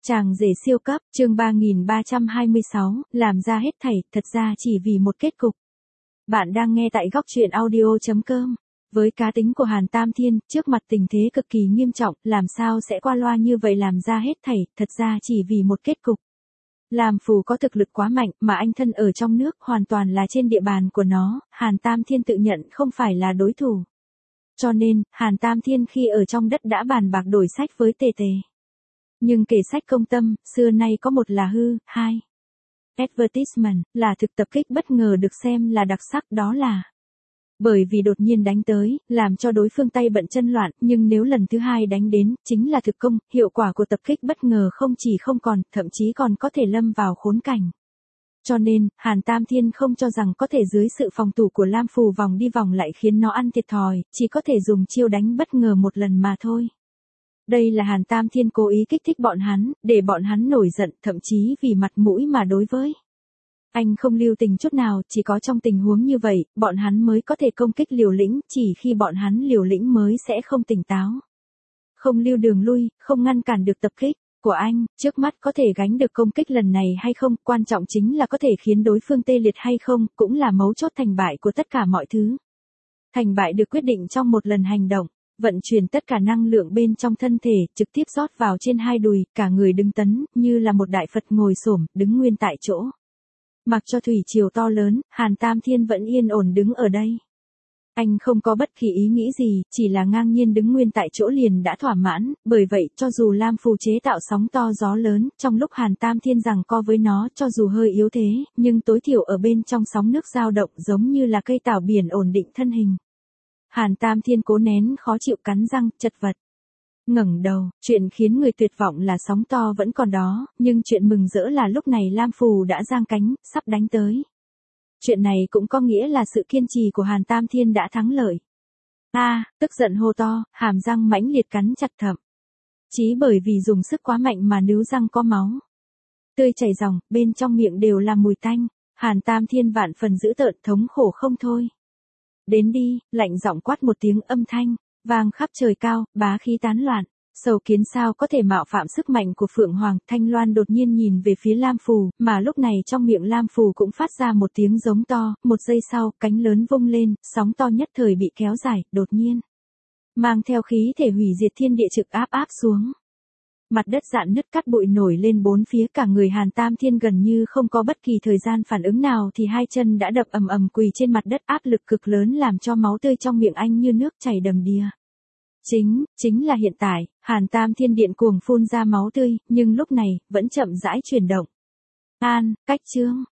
Chàng rể siêu cấp, chương 3326, làm ra hết thảy, thật ra chỉ vì một kết cục. Bạn đang nghe tại góc truyện audio.com. Với cá tính của Hàn Tam Thiên, trước mặt tình thế cực kỳ nghiêm trọng, làm sao sẽ qua loa như vậy làm ra hết thảy, thật ra chỉ vì một kết cục. Lam Phù có thực lực quá mạnh, mà anh thân ở trong nước, hoàn toàn là trên địa bàn của nó, Hàn Tam Thiên tự nhận không phải là đối thủ. Cho nên, Hàn Tam Thiên khi ở trong đất đã bàn bạc đổi sách với Tề Tề. Nhưng kể sách công tâm, xưa nay có một là hư, hai. Advertisement, là thực tập kích bất ngờ được xem là đặc sắc, đó là bởi vì đột nhiên đánh tới, làm cho đối phương tay bận chân loạn, nhưng nếu lần thứ hai đánh đến, chính là thực công, hiệu quả của tập kích bất ngờ không chỉ không còn, thậm chí còn có thể lâm vào khốn cảnh. Cho nên, Hàn Tam Thiên không cho rằng có thể dưới sự phòng thủ của Lam Phù vòng đi vòng lại khiến nó ăn thiệt thòi, chỉ có thể dùng chiêu đánh bất ngờ một lần mà thôi. Đây là Hàn Tam Thiên cố ý kích thích bọn hắn, để bọn hắn nổi giận, thậm chí vì mặt mũi mà đối với anh không lưu tình chút nào, chỉ có trong tình huống như vậy, bọn hắn mới có thể công kích liều lĩnh, chỉ khi bọn hắn liều lĩnh mới sẽ không tỉnh táo. Không lưu đường lui, không ngăn cản được tập kích của anh, trước mắt có thể gánh được công kích lần này hay không, quan trọng chính là có thể khiến đối phương tê liệt hay không, cũng là mấu chốt thành bại của tất cả mọi thứ. Thành bại được quyết định trong một lần hành động. Vận chuyển tất cả năng lượng bên trong thân thể, trực tiếp rót vào trên hai đùi, cả người đứng tấn, như là một đại Phật ngồi xổm, đứng nguyên tại chỗ. Mặc cho thủy triều to lớn, Hàn Tam Thiên vẫn yên ổn đứng ở đây. Anh không có bất kỳ ý nghĩ gì, chỉ là ngang nhiên đứng nguyên tại chỗ liền đã thỏa mãn, bởi vậy, cho dù Lam Phù chế tạo sóng to gió lớn, trong lúc Hàn Tam Thiên giằng co với nó, cho dù hơi yếu thế, nhưng tối thiểu ở bên trong sóng nước dao động giống như là cây tảo biển ổn định thân hình. Hàn Tam Thiên cố nén khó chịu cắn răng, chật vật. Ngẩng đầu, chuyện khiến người tuyệt vọng là sóng to vẫn còn đó, nhưng chuyện mừng rỡ là lúc này Lam Phù đã giang cánh, sắp đánh tới. Chuyện này cũng có nghĩa là sự kiên trì của Hàn Tam Thiên đã thắng lợi. Tức giận hô to, hàm răng mãnh liệt cắn chặt thậm chí bởi vì dùng sức quá mạnh mà níu răng có máu tươi chảy ròng, bên trong miệng đều là mùi tanh. Hàn Tam Thiên vạn phần dữ tợn, thống khổ không thôi. Đến đi, lạnh giọng quát một tiếng, âm thanh vang khắp trời cao, bá khí tán loạn. Sầu Kiến sao có thể mạo phạm sức mạnh của Phượng Hoàng. Thanh Loan đột nhiên nhìn về phía Lam Phù, mà lúc này trong miệng Lam Phù cũng phát ra một tiếng giống to, một giây sau, cánh lớn vung lên, sóng to nhất thời bị kéo dài, đột nhiên mang theo khí thể hủy diệt thiên địa trực áp xuống. Mặt đất rạn nứt, cát bụi nổi lên bốn phía, cả người Hàn Tam Thiên gần như không có bất kỳ thời gian phản ứng nào thì hai chân đã đập ầm ầm quỳ trên mặt đất, áp lực cực lớn làm cho máu tươi trong miệng anh như nước chảy đầm đìa. Chính là hiện tại, Hàn Tam Thiên điên cuồng phun ra máu tươi, nhưng lúc này, vẫn chậm rãi chuyển động. Cách chương